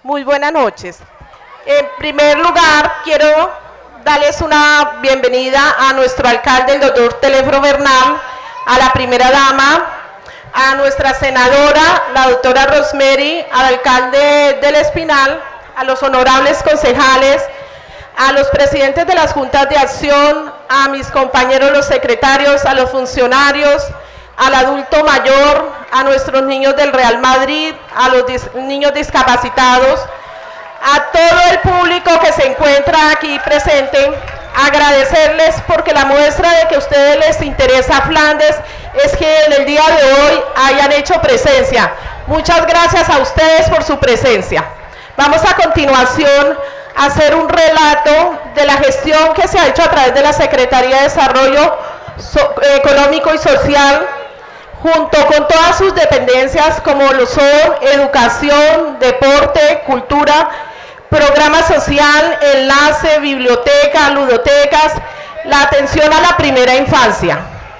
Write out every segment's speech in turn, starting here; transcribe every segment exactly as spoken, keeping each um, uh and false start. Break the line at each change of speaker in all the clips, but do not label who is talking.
Muy buenas noches. En primer lugar, quiero darles una bienvenida a nuestro alcalde, el doctor Teléforo Bernal, a la primera dama, a nuestra senadora, la doctora Rosemary, al alcalde del Espinal, a los honorables concejales, a los presidentes de las juntas de acción, a mis compañeros los secretarios, a los funcionarios, al adulto mayor, a nuestros niños del Real Madrid, a los dis- niños discapacitados, a todo el público que se encuentra aquí presente, agradecerles porque la muestra de que a ustedes les interesa Flandes es que en el día de hoy hayan hecho presencia. Muchas gracias a ustedes por su presencia. Vamos a continuación a hacer un relato de la gestión que se ha hecho a través de la Secretaría de Desarrollo so- Económico y Social, junto con todas sus dependencias como lo son educación, deporte, cultura, programa social, enlace, biblioteca, ludotecas, la atención a la primera infancia.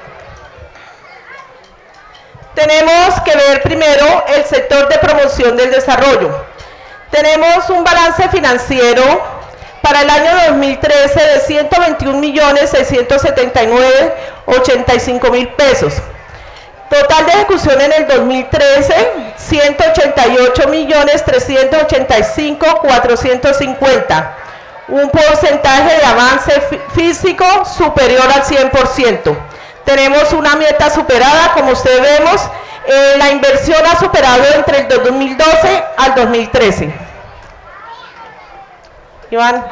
Tenemos que ver primero el sector de promoción del desarrollo. Tenemos un balance financiero para el año dos mil trece de ciento veintiún millones seiscientos setenta y nueve mil ochenta y cinco mil pesos. Total de ejecución en el dos mil trece, ciento ochenta y ocho millones trescientos ochenta y cinco mil cuatrocientos cincuenta. Un porcentaje de avance físico superior al cien por ciento. Tenemos una meta superada, como ustedes vemos, eh, la inversión ha superado entre el dos mil doce al dos mil trece. Iván.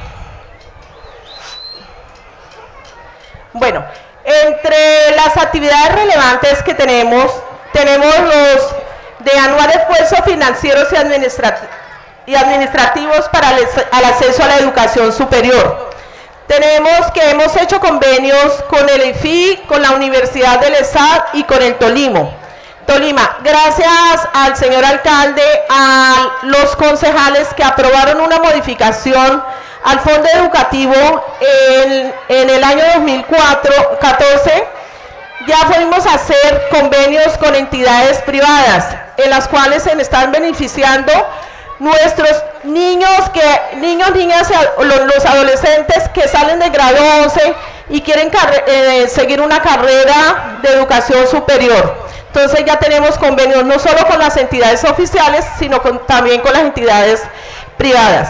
Bueno. Entre las actividades relevantes que tenemos, tenemos los de anual esfuerzos financieros y, administrat y administrativos para el, el acceso a la educación superior. Tenemos que hemos hecho convenios con el I F I, con la Universidad del ESAD y con el Tolimo. Tolima, gracias al señor alcalde, a los concejales que aprobaron una modificación al fondo educativo en, en el año dos mil catorce, ya pudimos hacer convenios con entidades privadas, en las cuales se están beneficiando nuestros niños, que, niños, niñas, los, los adolescentes que salen de grado once y quieren eh, seguir una carrera de educación superior. Entonces ya tenemos convenios no solo con las entidades oficiales, sino con, también con las entidades privadas.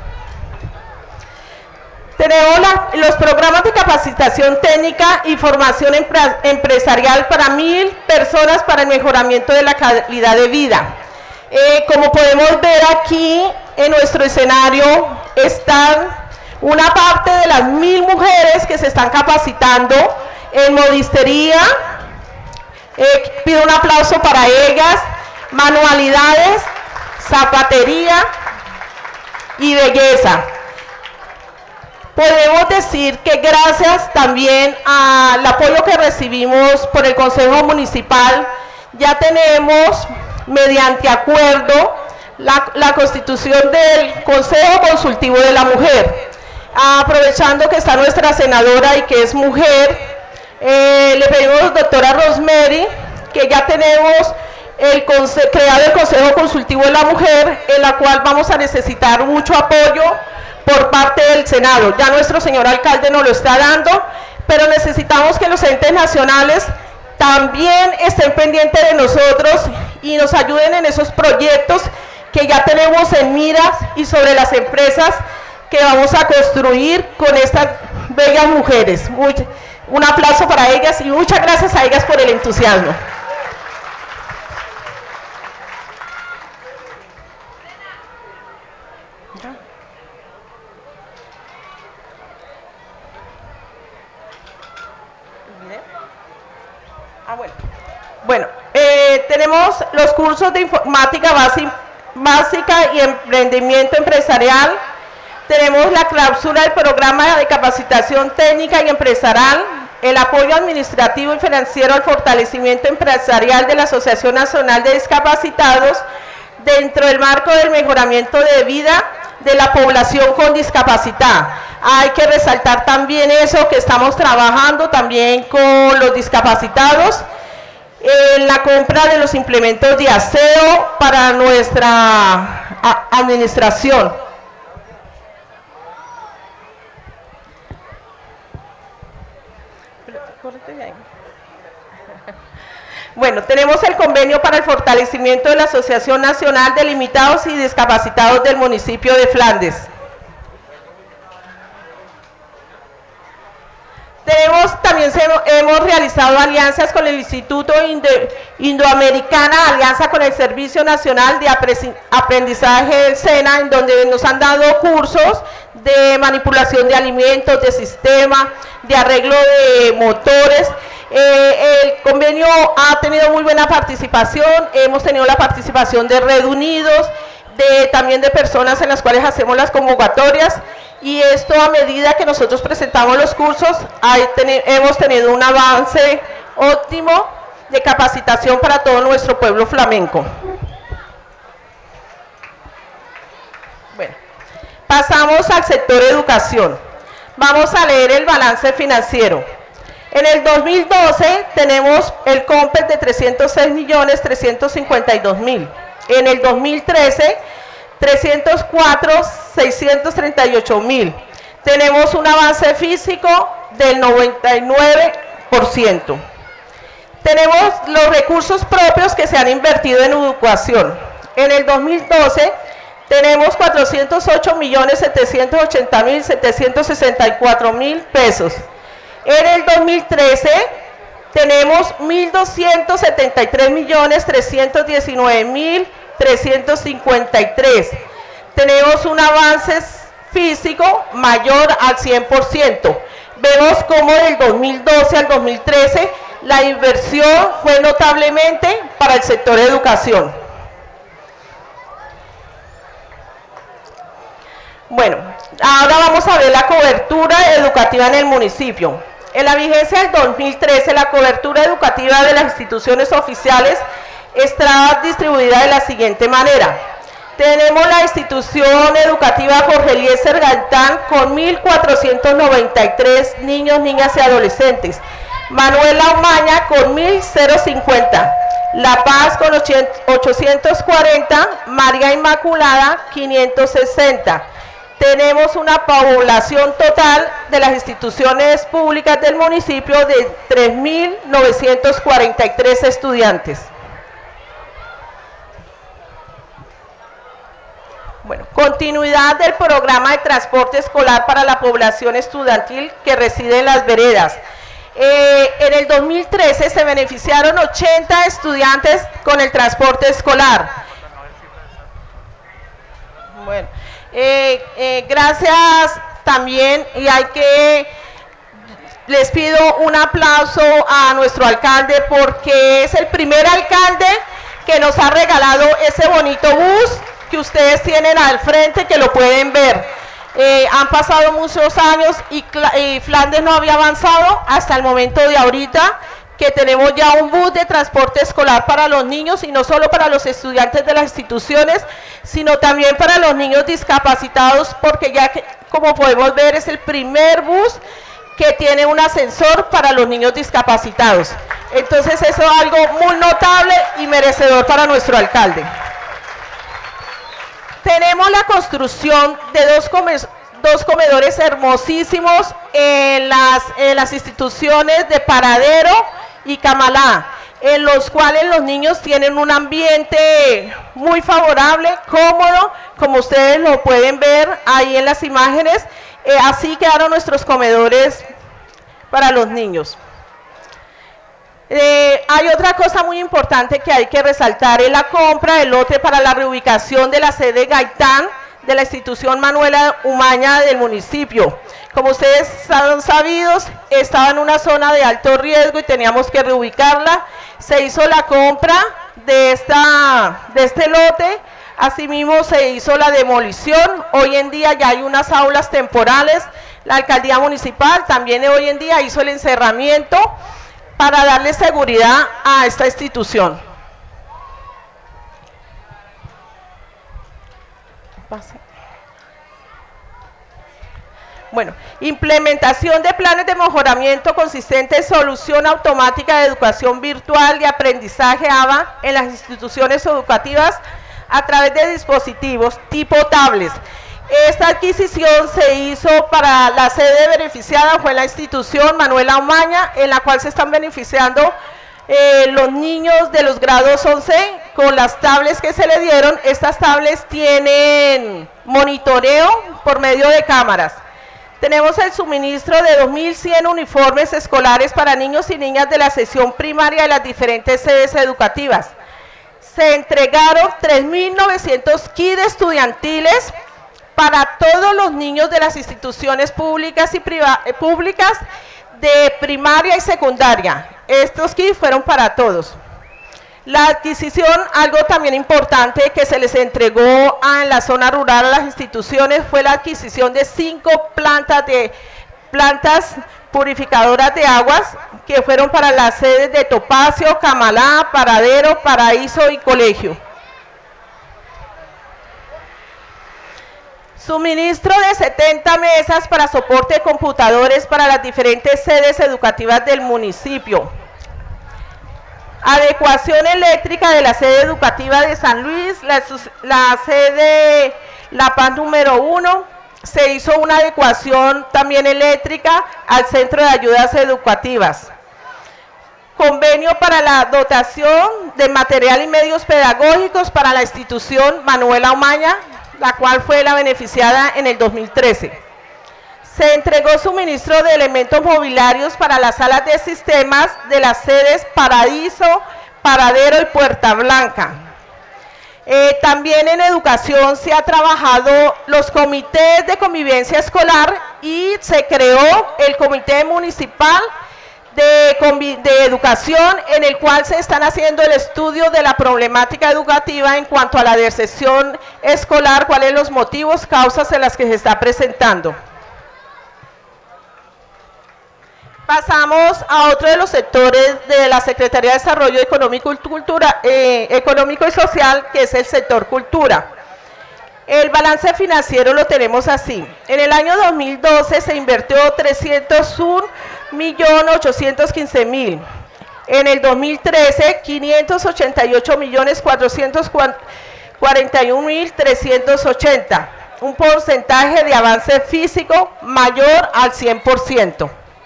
Tenemos la, los programas de capacitación técnica y formación empre, empresarial para mil personas para el mejoramiento de la calidad de vida. Eh, como podemos ver aquí en nuestro escenario, están una parte de las mil mujeres que se están capacitando en modistería. Eh, pido un aplauso para ellas, manualidades, zapatería y belleza. Podemos decir que gracias también al apoyo que recibimos por el Consejo Municipal, ya tenemos mediante acuerdo la, la constitución del Consejo Consultivo de la Mujer. Aprovechando que está nuestra senadora y que es mujer, eh, le pedimos, doctora Rosemary, que ya tenemos el creado el Consejo Consultivo de la Mujer, en la cual vamos a necesitar mucho apoyo por parte del Senado. Ya nuestro señor alcalde nos lo está dando, pero necesitamos que los entes nacionales también estén pendientes de nosotros y nos ayuden en esos proyectos que ya tenemos en miras y sobre las empresas que vamos a construir con estas bellas mujeres. Muy, un aplauso para ellas y muchas gracias a ellas por el entusiasmo. Ah, bueno. Bueno, eh, tenemos los cursos de informática básica y emprendimiento empresarial. Tenemos la clausura del programa de capacitación técnica y empresarial, el apoyo administrativo y financiero al fortalecimiento empresarial de la Asociación Nacional de Discapacitados dentro del marco del mejoramiento de vida de la población con discapacidad. Hay que resaltar también eso, que estamos trabajando también con los discapacitados en la compra de los implementos de aseo para nuestra administración. Bueno, tenemos el convenio para el fortalecimiento de la Asociación Nacional de Limitados y Discapacitados del municipio de Flandes. Tenemos, también se, hemos realizado alianzas con el Instituto Indo, Indoamericana, alianza con el Servicio Nacional de Aprendizaje del SENA, en donde nos han dado cursos de manipulación de alimentos, de sistema, de arreglo de motores. Eh, el convenio ha tenido muy buena participación, hemos tenido la participación de Red Unidos, de, también de personas en las cuales hacemos las convocatorias, y esto a medida que nosotros presentamos los cursos, hay, ten, hemos tenido un avance óptimo de capacitación para todo nuestro pueblo flamenco. Bueno, pasamos al sector educación. Vamos a leer el balance financiero. En el dos mil doce tenemos el COMPES de trescientos seis millones trescientos cincuenta y dos mil. En el dos mil trece, trescientos cuatro millones seiscientos treinta y ocho mil. Tenemos un avance físico del noventa y nueve por ciento. Tenemos los recursos propios que se han invertido en educación. En el dos mil doce tenemos cuatrocientos ocho millones setecientos ochenta mil setecientos sesenta y cuatro mil pesos. En el dos mil trece tenemos mil doscientos setenta y tres millones trescientos diecinueve mil trescientos cincuenta y tres. Tenemos un avance físico mayor al cien por ciento. Vemos cómo del dos mil doce al dos mil trece la inversión fue notablemente para el sector de educación. Bueno, ahora vamos a ver la cobertura educativa en el municipio. En la vigencia del dos mil trece, la cobertura educativa de las instituciones oficiales está distribuida de la siguiente manera. Tenemos la institución educativa Jorge Eliezer Gaitán con mil cuatrocientos noventa y tres niños, niñas y adolescentes. Manuela Umaña con mil cincuenta. La Paz con ochocientos cuarenta. María Inmaculada quinientos sesenta. Tenemos una población total de las instituciones públicas del municipio de tres mil novecientos cuarenta y tres estudiantes. Bueno, continuidad del programa de transporte escolar para la población estudiantil que reside en las veredas. Eh, en el dos mil trece se beneficiaron ochenta estudiantes con el transporte escolar. Bueno, eh, eh, gracias también, y hay que, les pido un aplauso a nuestro alcalde porque es el primer alcalde que nos ha regalado ese bonito bus que ustedes tienen al frente, que lo pueden ver. Eh, han pasado muchos años y, y Flandes no había avanzado hasta el momento de ahorita, que tenemos ya un bus de transporte escolar para los niños, y no solo para los estudiantes de las instituciones, sino también para los niños discapacitados, porque ya que, como podemos ver, es el primer bus que tiene un ascensor para los niños discapacitados. Entonces eso es algo muy notable y merecedor para nuestro alcalde. Tenemos la construcción de dos, come, dos comedores hermosísimos en las, en las instituciones de Paradero y Camalá, en los cuales los niños tienen un ambiente muy favorable, cómodo, como ustedes lo pueden ver ahí en las imágenes. Eh, así quedaron nuestros comedores para los niños. Eh, hay otra cosa muy importante que hay que resaltar, es la compra del lote para la reubicación de la sede Gaitán de la institución Manuela Umaña del municipio. Como ustedes han sabidos, estaba en una zona de alto riesgo y teníamos que reubicarla. Se hizo la compra de, esta, de este lote, asimismo se hizo la demolición. Hoy en día ya hay unas aulas temporales. La alcaldía municipal también hoy en día hizo el encerramiento para darle seguridad a esta institución. Bueno, implementación de planes de mejoramiento consistente en solución automática de educación virtual y aprendizaje A B A en las instituciones educativas a través de dispositivos tipo tablets. Esta adquisición se hizo para la sede beneficiada, fue la institución Manuela Omaña, en la cual se están beneficiando eh, los niños de los grados once con las tablets que se le dieron. Estas tablets tienen monitoreo por medio de cámaras. Tenemos el suministro de dos mil cien uniformes escolares para niños y niñas de la sección primaria de las diferentes sedes educativas. Se entregaron tres mil novecientos kits estudiantiles para todos los niños de las instituciones públicas y públicas de primaria y secundaria. Estos kits fueron para todos. La adquisición, algo también importante que se les entregó a, en la zona rural a las instituciones, fue la adquisición de cinco plantas de plantas purificadoras de aguas que fueron para las sedes de Topacio, Camalá, Paradero, Paraíso y Colegio. Suministro de setenta mesas para soporte de computadores para las diferentes sedes educativas del municipio. Adecuación eléctrica de la sede educativa de San Luis, la, la sede La Paz número uno, se hizo una adecuación también eléctrica al Centro de Ayudas Educativas. Convenio para la dotación de material y medios pedagógicos para la institución Manuela Omaña, la cual fue la beneficiada en el dos mil trece. Se entregó suministro de elementos mobiliarios para las salas de sistemas de las sedes Paraíso, Paradero y Puerta Blanca. Eh, también en educación se ha trabajado los comités de convivencia escolar y se creó el comité municipal de, de educación, en el cual se están haciendo el estudio de la problemática educativa en cuanto a la deserción escolar, cuáles son los motivos, causas en las que se está presentando. Pasamos a otro de los sectores de la Secretaría de Desarrollo Económico y, Cultura, eh, Económico y Social, que es el sector cultura. El balance financiero lo tenemos así. En el año dos mil doce se invirtió trescientos un millones ochocientos quince mil. En el dos mil trece, quinientos ochenta y ocho millones cuatrocientos cuarenta y un mil trescientos ochenta. Un porcentaje de avance físico mayor al cien por ciento.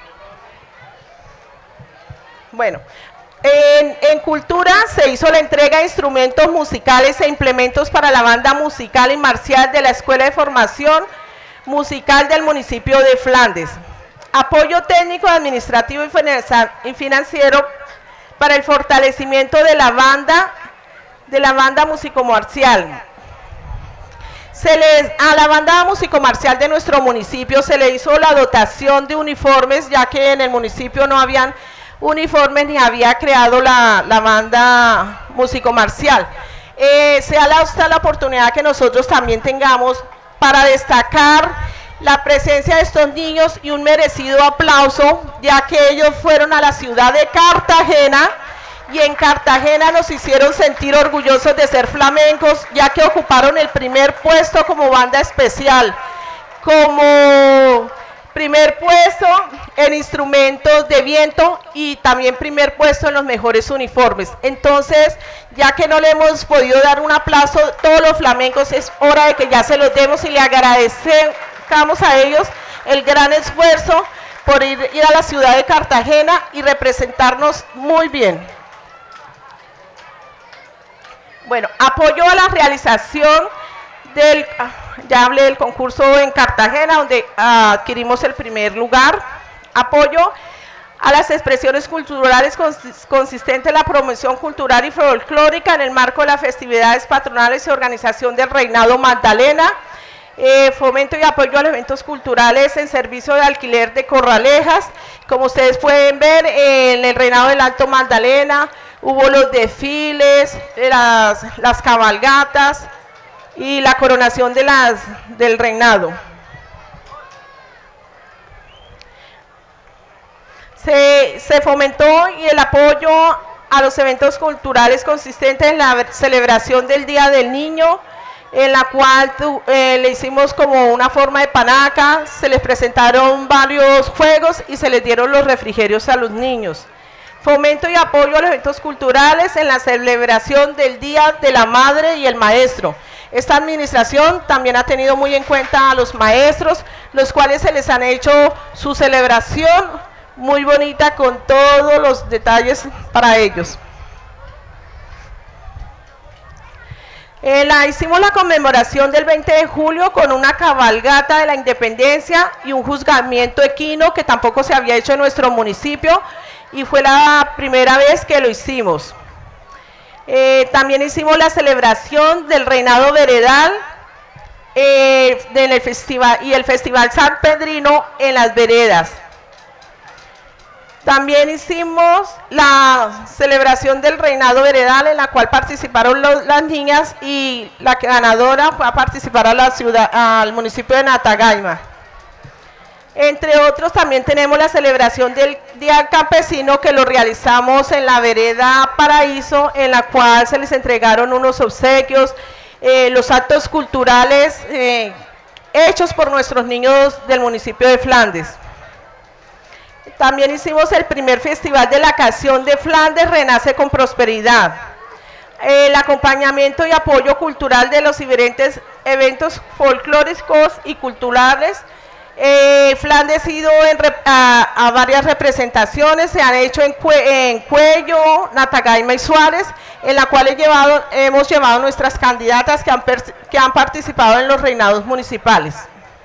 Bueno, en, en cultura se hizo la entrega de instrumentos musicales e implementos para la banda musical y marcial de la Escuela de Formación Musical del municipio de Flandes. Apoyo técnico, administrativo y financiero para el fortalecimiento de la banda, de la banda musicomarcial. Se les, a la banda musicomarcial de nuestro municipio se le hizo la dotación de uniformes, ya que en el municipio no habían uniformes ni había creado la, la banda musicomarcial. Eh, sea la, hasta la oportunidad que nosotros también tengamos para destacar la presencia de estos niños y un merecido aplauso, ya que ellos fueron a la ciudad de Cartagena y en Cartagena nos hicieron sentir orgullosos de ser flamencos, ya que ocuparon el primer puesto como banda especial, como primer puesto en instrumentos de viento y también primer puesto en los mejores uniformes. Entonces, ya que no le hemos podido dar un aplauso a todos los flamencos, es hora de que ya se los demos y le agradecemos a ellos el gran esfuerzo por ir, ir a la ciudad de Cartagena y representarnos muy bien. Bueno, apoyo a la realización del, ya hablé del concurso en Cartagena, donde uh, adquirimos el primer lugar. Apoyo a las expresiones culturales consistente en la promoción cultural y folclórica en el marco de las festividades patronales y organización del Reinado Magdalena. Eh, fomento y apoyo a los eventos culturales en servicio de alquiler de corralejas. Como ustedes pueden ver, en el Reinado del Alto Magdalena hubo los desfiles, las, las cabalgatas y la coronación de las, del reinado. Se, se fomentó y el apoyo a los eventos culturales consistentes en la celebración del Día del Niño, en la cual tu, eh, le hicimos como una forma de panaca, se les presentaron varios juegos y se les dieron los refrigerios a los niños. Fomento y apoyo a los eventos culturales en la celebración del Día de la Madre y el Maestro. Esta administración también ha tenido muy en cuenta a los maestros, los cuales se les han hecho su celebración muy bonita con todos los detalles para ellos. Eh, la, hicimos la conmemoración del veinte de julio con una cabalgata de la independencia y un juzgamiento equino que tampoco se había hecho en nuestro municipio y fue la primera vez que lo hicimos. Eh, también hicimos la celebración del reinado veredal eh, del festival, y el Festival San Pedrino en las veredas. También hicimos la celebración del reinado veredal en la cual participaron los, las niñas y la ganadora fue a participar a la ciudad, al municipio de Natagaima. Entre otros también tenemos la celebración del Día Campesino que lo realizamos en la vereda Paraíso, en la cual se les entregaron unos obsequios, eh, los actos culturales eh, hechos por nuestros niños del municipio de Flandes. También hicimos el primer festival de la canción de Flandes, Renace con Prosperidad. El acompañamiento y apoyo cultural de los diferentes eventos folclóricos y culturales. Eh, Flandes ha ido en rep, a, a varias representaciones, se han hecho en, Cue, en Cuello, Natagaima y Suárez, en la cual he llevado, hemos llevado nuestras candidatas que han, que han participado en los reinados municipales.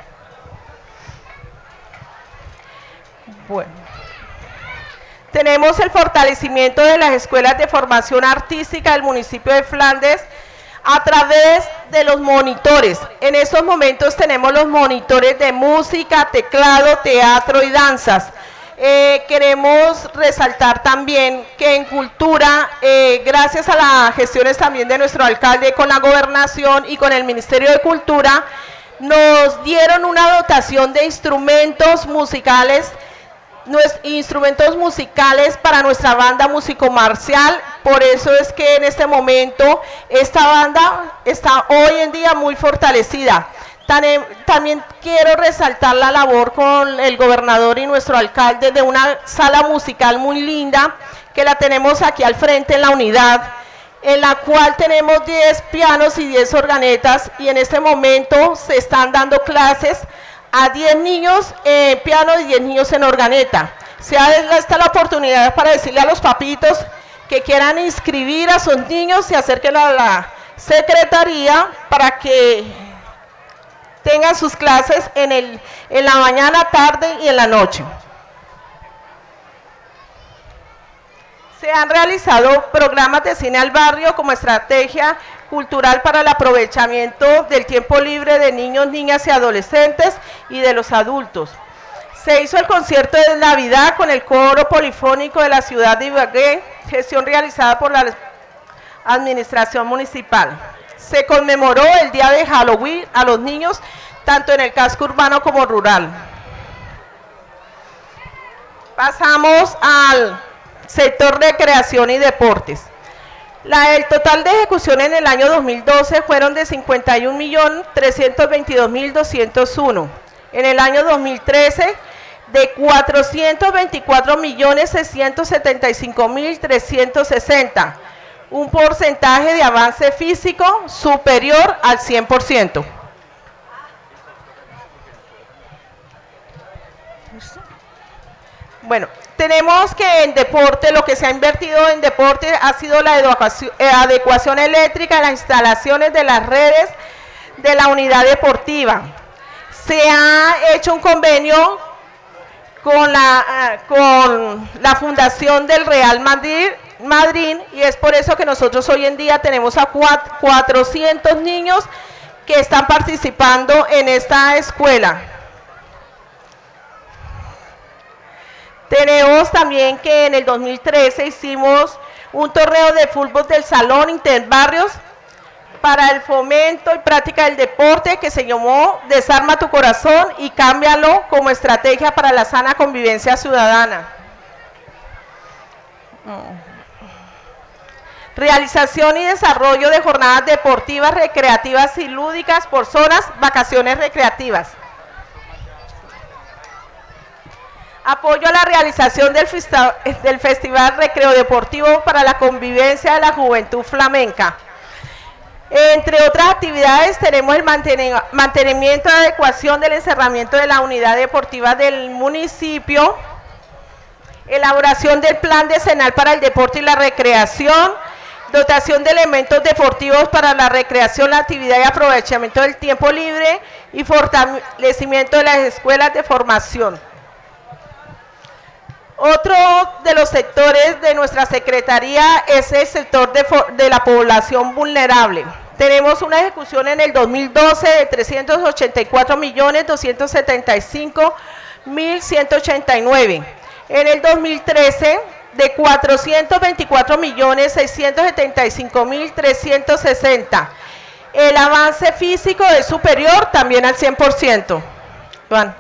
Bueno, tenemos el fortalecimiento de las escuelas de formación artística del municipio de Flandes a través de los monitores. En estos momentos tenemos los monitores de música, teclado, teatro y danzas. Eh, queremos resaltar también que en cultura, eh, gracias a las gestiones también de nuestro alcalde con la gobernación y con el Ministerio de Cultura, nos dieron una dotación de instrumentos musicales instrumentos musicales para nuestra banda músico-marcial. Por eso es que en este momento esta banda está hoy en día muy fortalecida. También quiero resaltar la labor con el gobernador y nuestro alcalde de una sala musical muy linda que la tenemos aquí al frente en la unidad, en la cual tenemos diez pianos y diez organetas y en este momento se están dando clases a diez niños en eh, piano y diez niños en organeta. Se ha esta la oportunidad para decirle a los papitos que quieran inscribir a sus niños, se acerquen a la secretaría para que tengan sus clases en, el, en la mañana, tarde y en la noche. Se han realizado programas de cine al barrio como estrategia cultural para el aprovechamiento del tiempo libre de niños, niñas y adolescentes y de los adultos. Se hizo el concierto de Navidad con el coro polifónico de la ciudad de Ibagué, gestión realizada por la administración municipal. Se conmemoró el día de Halloween a los niños, tanto en el casco urbano como rural. Pasamos al sector recreación y deportes. La, el total de ejecución en el año dos mil doce fueron de cincuenta y un millones trescientos veintidós mil doscientos uno. En el año dos mil trece de cuatrocientos veinticuatro millones seiscientos setenta y cinco mil trescientos sesenta. Un porcentaje de avance físico superior al cien por ciento. Bueno, tenemos que en deporte, lo que se ha invertido en deporte ha sido la adecuación, eh, adecuación eléctrica en las instalaciones de las redes de la unidad deportiva. Se ha hecho un convenio con la, uh, con la Fundación del Real Madrid, Madrid y es por eso que nosotros hoy en día tenemos a cuatrocientos niños que están participando en esta escuela. Tenemos también que en el dos mil trece hicimos un torneo de fútbol del Salón Interbarrios para el fomento y práctica del deporte que se llamó Desarma tu corazón y cámbialo como estrategia para la sana convivencia ciudadana. Realización y desarrollo de jornadas deportivas, recreativas y lúdicas por zonas, vacaciones recreativas. Apoyo a la realización del, del Festival Recreo Deportivo para la convivencia de la juventud flamenca. Entre otras actividades tenemos el mantenimiento y adecuación del encerramiento de la unidad deportiva del municipio, elaboración del plan decenal para el deporte y la recreación, dotación de elementos deportivos para la recreación, la actividad y aprovechamiento del tiempo libre y fortalecimiento de las escuelas de formación. Otro de los sectores de nuestra Secretaría es el sector de, de la población vulnerable. Tenemos una ejecución en el dos mil doce de trescientos ochenta y cuatro millones doscientos setenta y cinco mil ciento ochenta y nueve. En el dos mil trece de cuatrocientos veinticuatro millones seiscientos setenta y cinco mil trescientos sesenta. El avance físico es superior también al cien por ciento. Juan.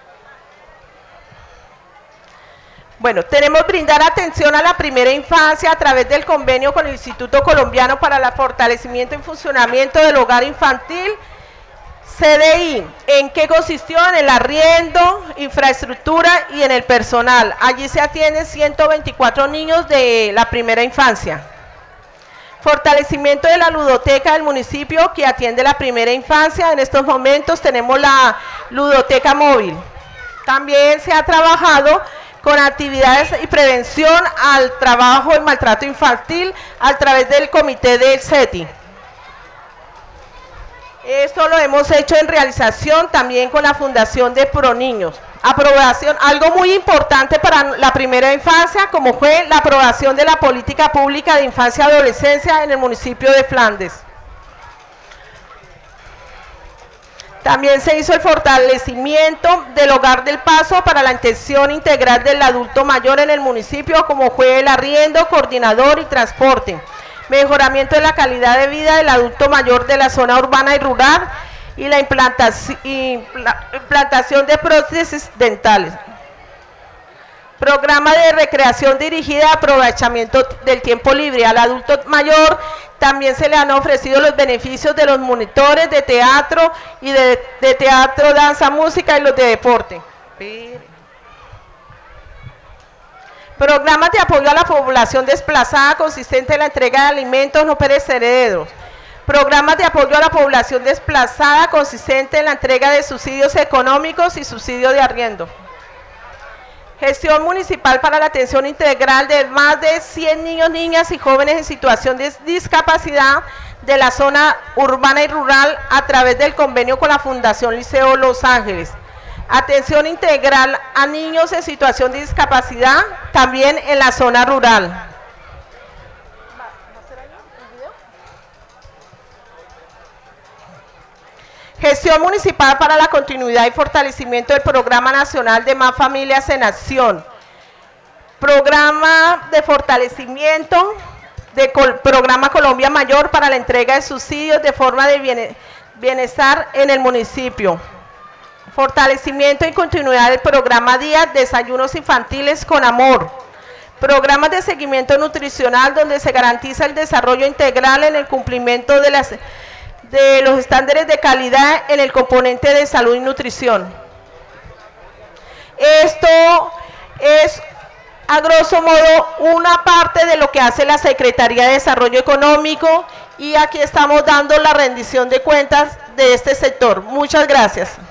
Bueno, tenemos brindar atención a la primera infancia a través del convenio con el Instituto Colombiano para el Fortalecimiento y Funcionamiento del Hogar Infantil, C D I. ¿En qué consistió? En el arriendo, infraestructura y en el personal. Allí se atienden ciento veinticuatro niños de la primera infancia. Fortalecimiento de la ludoteca del municipio que atiende la primera infancia. En estos momentos tenemos la ludoteca móvil. También se ha trabajado con actividades y prevención al trabajo y maltrato infantil a través del comité del C E T I. Esto lo hemos hecho en realización también con la Fundación de Proniños. Aprobación, algo muy importante para la primera infancia, como fue la aprobación de la política pública de infancia y adolescencia en el municipio de Flandes. También se hizo el fortalecimiento del Hogar del Paso para la atención integral del adulto mayor en el municipio, como fue el arriendo, coordinador y transporte. Mejoramiento de la calidad de vida del adulto mayor de la zona urbana y rural y la implantación, implantación de prótesis dentales. Programa de recreación dirigida a aprovechamiento del tiempo libre. Al adulto mayor también se le han ofrecido los beneficios de los monitores de teatro y de, de teatro, danza, música y los de deporte. Programas de apoyo a la población desplazada consistente en la entrega de alimentos no perecederos. Programas de apoyo a la población desplazada consistente en la entrega de subsidios económicos y subsidio de arriendo. Gestión municipal para la atención integral de más de cien niños, niñas y jóvenes en situación de discapacidad de la zona urbana y rural a través del convenio con la Fundación Liceo Los Ángeles. Atención integral a niños en situación de discapacidad también en la zona rural. Gestión municipal para la continuidad y fortalecimiento del Programa Nacional de Más Familias en Acción. Programa de fortalecimiento del Programa Colombia Mayor para la entrega de subsidios de forma de bienestar en el municipio. Fortalecimiento y continuidad del Programa Día Desayunos Infantiles con Amor. Programas de seguimiento nutricional donde se garantiza el desarrollo integral en el cumplimiento de las de los estándares de calidad en el componente de salud y nutrición. Esto es, a grosso modo, una parte de lo que hace la Secretaría de Desarrollo Económico y aquí estamos dando la rendición de cuentas de este sector. Muchas gracias.